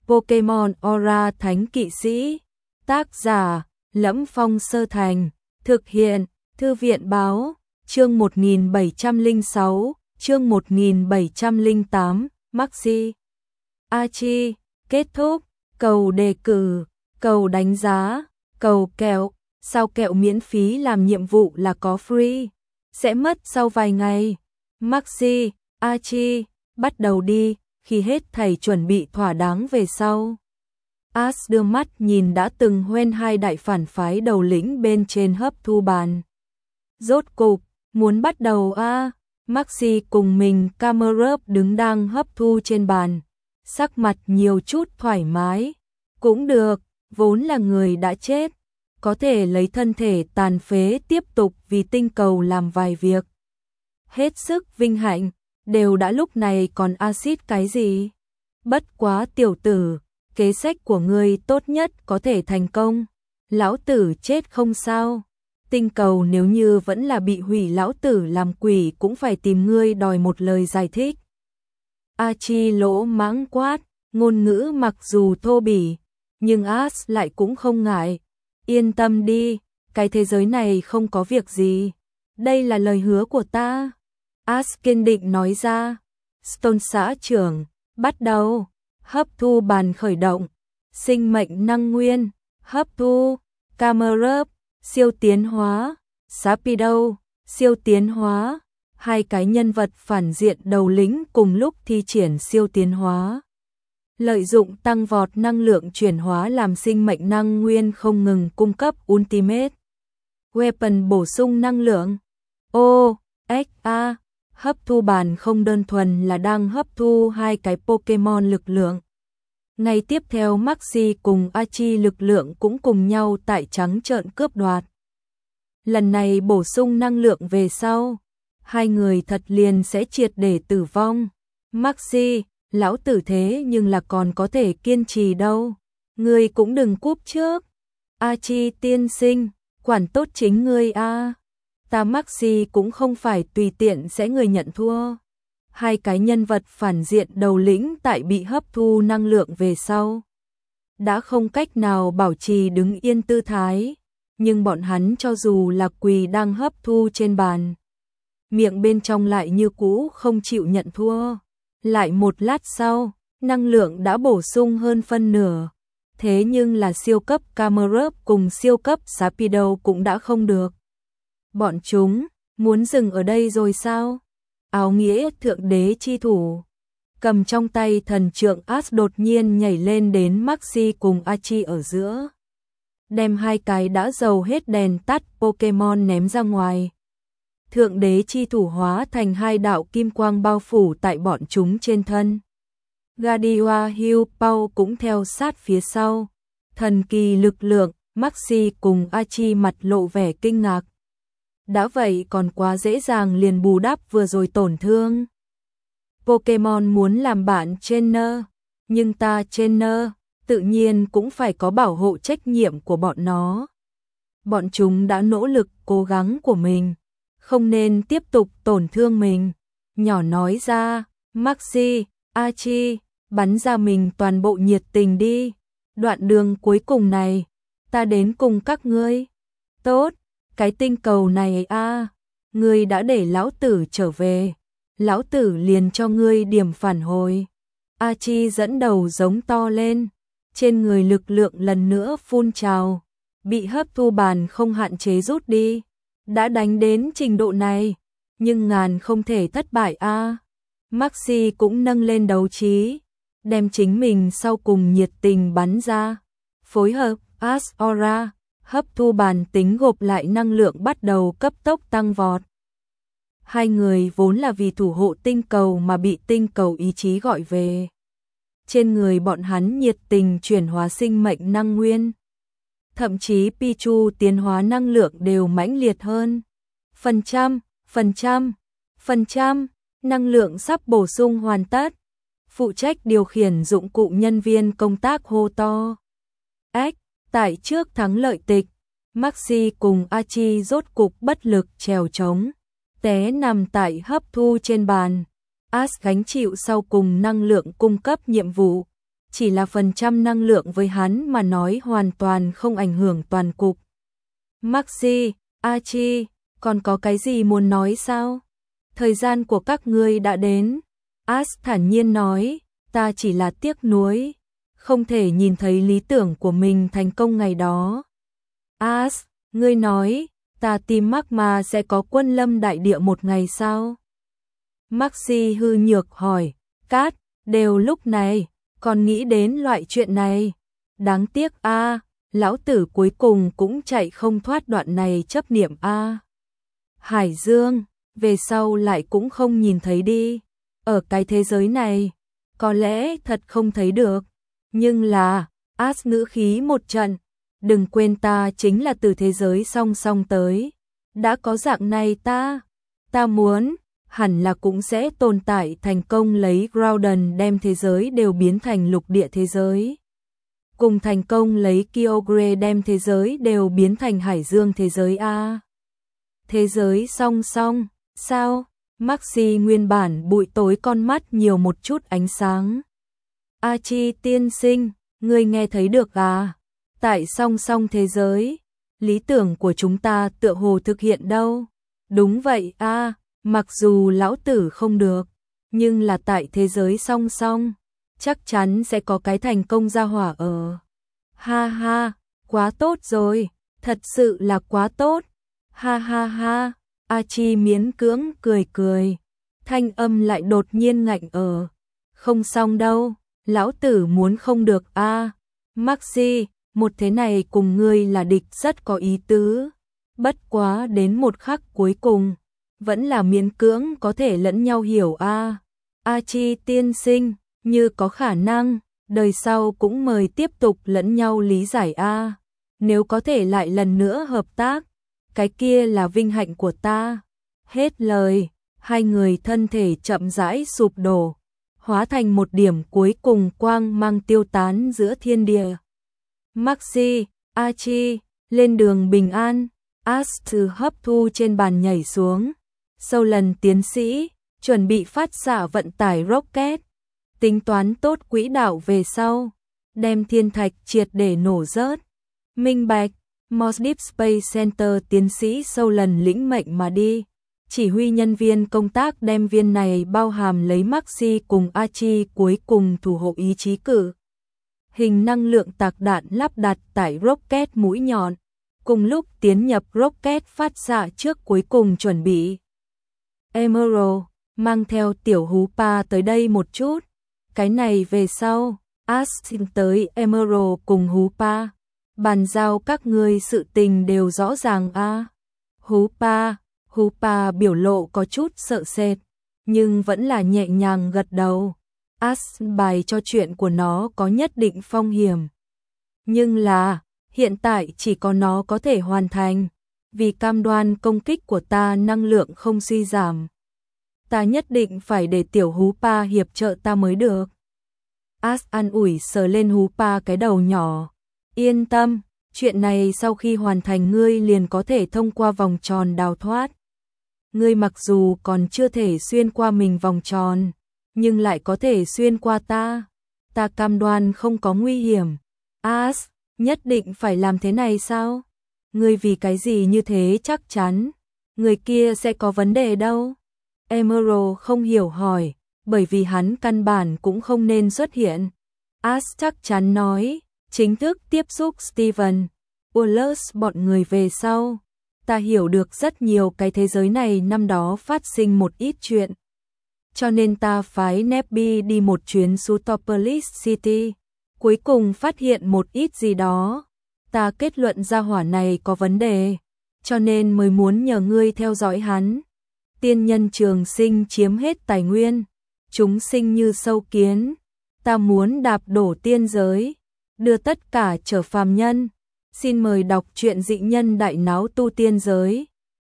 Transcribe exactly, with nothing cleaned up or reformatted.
Pokemon Aura Thánh Kỵ Sĩ. Tác giả: Lẫm Phong Sơ Thành. Thực hiện: Thư viện báo. Chương một nghìn bảy trăm lẻ sáu, chương một nghìn bảy trăm lẻ tám, Maxi Archie. Kết thúc. Cầu đề cử, cầu đánh giá, cầu kẹo. Sao kẹo miễn phí làm nhiệm vụ là có free, sẽ mất sau vài ngày. Maxi Archie, bắt đầu đi. Khi hết thầy chuẩn bị thỏa đáng về sau, Ash đưa mắt nhìn đã từng hoen hai đại phản phái đầu lĩnh bên trên hấp thu bàn. Rốt cục, muốn bắt đầu a à? Maxi cùng mình Camerupt đứng đang hấp thu trên bàn, sắc mặt nhiều chút thoải mái. Cũng được, vốn là người đã chết, có thể lấy thân thể tàn phế tiếp tục vì tinh cầu làm vài việc. Hết sức vinh hạnh, đều đã lúc này còn axit cái gì. Bất quá tiểu tử, kế sách của ngươi tốt nhất có thể thành công. Lão tử chết không sao. Tinh cầu nếu như vẫn là bị hủy, lão tử làm quỷ cũng phải tìm ngươi đòi một lời giải thích. Archie lỗ mãng quát, ngôn ngữ mặc dù thô bỉ, nhưng Ash lại cũng không ngại. Yên tâm đi, cái thế giới này không có việc gì. Đây là lời hứa của ta. Ash kiên định nói ra. Stone xã trưởng, bắt đầu. Hấp thu bàn khởi động. Sinh mệnh năng nguyên, hấp thu. Camerupt, siêu tiến hóa. Sapido, siêu tiến hóa. Hai cái nhân vật phản diện đầu lĩnh cùng lúc thi triển siêu tiến hóa. Lợi dụng tăng vọt năng lượng chuyển hóa làm sinh mệnh năng nguyên không ngừng cung cấp Ultimate Weapon bổ sung năng lượng. Ô, ếch a, hấp thu bàn không đơn thuần là đang hấp thu hai cái Pokemon lực lượng. Ngay tiếp theo Maxi cùng Archie lực lượng cũng cùng nhau tại trắng trợn cướp đoạt. Lần này bổ sung năng lượng về sau, hai người thật liền sẽ triệt để tử vong. Maxi, lão tử thế nhưng là còn có thể kiên trì đâu. Ngươi cũng đừng cúp trước. Archie tiên sinh, quản tốt chính ngươi a. Ta Maxi cũng không phải tùy tiện sẽ người nhận thua. Hai cái nhân vật phản diện đầu lĩnh tại bị hấp thu năng lượng về sau, đã không cách nào bảo trì đứng yên tư thái. Nhưng bọn hắn cho dù là quỳ đang hấp thu trên bàn, miệng bên trong lại như cũ không chịu nhận thua. Lại một lát sau, năng lượng đã bổ sung hơn phân nửa. Thế nhưng là siêu cấp Camerupt cùng siêu cấp Sapido cũng đã không được. Bọn chúng, muốn dừng ở đây rồi sao? Áo nghĩa thượng đế chi thủ. Cầm trong tay thần trượng Ash đột nhiên nhảy lên đến Maxi cùng Archie ở giữa. Đem hai cái đã dầu hết đèn tắt Pokemon ném ra ngoài. Thượng đế chi thủ hóa thành hai đạo kim quang bao phủ tại bọn chúng trên thân. Gadiwa Hill Pao cũng theo sát phía sau. Thần kỳ lực lượng, Maxi cùng Archie mặt lộ vẻ kinh ngạc. Đã vậy còn quá dễ dàng liền bù đắp vừa rồi tổn thương. Pokemon muốn làm bạn trainer, nhưng ta trainer, tự nhiên cũng phải có bảo hộ trách nhiệm của bọn nó. Bọn chúng đã nỗ lực cố gắng của mình, không nên tiếp tục tổn thương mình. Nhỏ nói ra, Maxi, Archie, bắn ra mình toàn bộ nhiệt tình đi. Đoạn đường cuối cùng này, ta đến cùng các ngươi. Tốt, cái tinh cầu này a, à, ngươi đã để lão tử trở về, lão tử liền cho ngươi điểm phản hồi. Archie dẫn đầu giống to lên, trên người lực lượng lần nữa phun trào, bị hấp thu bàn không hạn chế rút đi. Đã đánh đến trình độ này, nhưng ngàn không thể thất bại a. À. Maxi cũng nâng lên đấu trí, đem chính mình sau cùng nhiệt tình bắn ra, phối hợp Ash Aura, hấp thu bàn tính gộp lại năng lượng bắt đầu cấp tốc tăng vọt. Hai người vốn là vì thủ hộ tinh cầu mà bị tinh cầu ý chí gọi về. Trên người bọn hắn nhiệt tình chuyển hóa sinh mệnh năng nguyên. Thậm chí Pichu tiến hóa năng lượng đều mãnh liệt hơn. Phần trăm, phần trăm, phần trăm, năng lượng sắp bổ sung hoàn tất. Phụ trách điều khiển dụng cụ nhân viên công tác hô to. Ếch, tại trước thắng lợi tịch, Maxi cùng Archie rốt cục bất lực trèo trống, té nằm tại hấp thu trên bàn. Ash gánh chịu sau cùng năng lượng cung cấp nhiệm vụ. chỉ là phần trăm năng lượng với hắn mà nói hoàn toàn không ảnh hưởng toàn cục. Maxi, Archie, còn có cái gì muốn nói sao? Thời gian của các ngươi đã đến. Ash thản nhiên nói, ta chỉ là tiếc nuối, không thể nhìn thấy lý tưởng của mình thành công ngày đó. Ash, ngươi nói, ta tìm Magma sẽ có quân lâm đại địa một ngày sao? Maxi hư nhược hỏi, Cát, đều lúc này, còn nghĩ đến loại chuyện này. Đáng tiếc a, à, lão tử cuối cùng cũng chạy không thoát đoạn này chấp niệm a. À. Hải Dương, về sau lại cũng không nhìn thấy đi. Ở cái thế giới này, có lẽ thật không thấy được. Nhưng là, Ash ngữ khí một trận, đừng quên ta chính là từ thế giới song song tới. Đã có dạng này ta, ta muốn, hẳn là cũng sẽ tồn tại thành công lấy Groudon đem thế giới đều biến thành lục địa thế giới. Cùng thành công lấy Kyogre đem thế giới đều biến thành hải dương thế giới a. Thế giới song song, sao? Maxi nguyên bản bụi tối con mắt nhiều một chút ánh sáng. Archie tiên sinh, ngươi nghe thấy được à? Tại song song thế giới, lý tưởng của chúng ta tựa hồ thực hiện đâu? Đúng vậy a, à, mặc dù lão tử không được, nhưng là tại thế giới song song, chắc chắn sẽ có cái thành công gia hỏa ở. Ha ha, quá tốt rồi, thật sự là quá tốt. Ha ha ha, Archie miễn cưỡng cười cười, thanh âm lại đột nhiên ngạnh ở. Không xong đâu, lão tử muốn không được a. À. Maxi, một thế này cùng ngươi là địch rất có ý tứ. Bất quá đến một khắc cuối cùng, vẫn là miễn cưỡng có thể lẫn nhau hiểu a. À. Archie tiên sinh, như có khả năng, đời sau cũng mời tiếp tục lẫn nhau lý giải a. À. Nếu có thể lại lần nữa hợp tác, cái kia là vinh hạnh của ta. Hết lời, hai người thân thể chậm rãi sụp đổ, hóa thành một điểm cuối cùng quang mang tiêu tán giữa thiên địa. Maxi, Archie, lên đường bình an. Ash từ hấp thu trên bàn nhảy xuống. Sau lần tiến sĩ, chuẩn bị phát xạ vận tải rocket. Tính toán tốt quỹ đạo về sau, đem thiên thạch triệt để nổ rớt. Minh bạch, Moss Deep Space Center tiến sĩ sau lần lĩnh mệnh mà đi. Chỉ huy nhân viên công tác đem viên này bao hàm lấy Maxi cùng Archie cuối cùng thủ hộ ý chí cử. Hình năng lượng tạc đạn lắp đặt tại rocket mũi nhọn, cùng lúc tiến nhập rocket phát xạ trước cuối cùng chuẩn bị. Emerald, mang theo tiểu hú pa tới đây một chút. Cái này về sau, Ash xin tới Emerald cùng hú pa. Bàn giao các ngươi sự tình đều rõ ràng a. À. Hú pa, hú pa biểu lộ có chút sợ sệt, nhưng vẫn là nhẹ nhàng gật đầu. Ash bài cho chuyện của nó có nhất định phong hiểm. Nhưng là, hiện tại chỉ có nó có thể hoàn thành, vì cam đoan công kích của ta năng lượng không suy giảm. Ta nhất định phải để tiểu hú pa hiệp trợ ta mới được. Ash an ủi sờ lên hú pa cái đầu nhỏ. Yên tâm, chuyện này sau khi hoàn thành ngươi liền có thể thông qua vòng tròn đào thoát. Ngươi mặc dù còn chưa thể xuyên qua mình vòng tròn, nhưng lại có thể xuyên qua ta. Ta cam đoan không có nguy hiểm. Ash, nhất định phải làm thế này sao? Ngươi vì cái gì như thế chắc chắn? Người kia sẽ có vấn đề đâu? Emerald không hiểu hỏi, bởi vì hắn căn bản cũng không nên xuất hiện. Ash chắc chắn nói, chính thức tiếp xúc Steven, Wallace bọn người về sau. Ta hiểu được rất nhiều cái thế giới này năm đó phát sinh một ít chuyện. Cho nên ta phái Nebby đi một chuyến Sutopolis City. Cuối cùng phát hiện một ít gì đó. Ta kết luận ra hỏa này có vấn đề. Cho nên mới muốn nhờ ngươi theo dõi hắn. Tiên nhân trường sinh chiếm hết tài nguyên. Chúng sinh như sâu kiến. Ta muốn đạp đổ tiên giới. Đưa tất cả trở phàm nhân. Xin mời đọc truyện dị nhân đại náo tu tiên giới.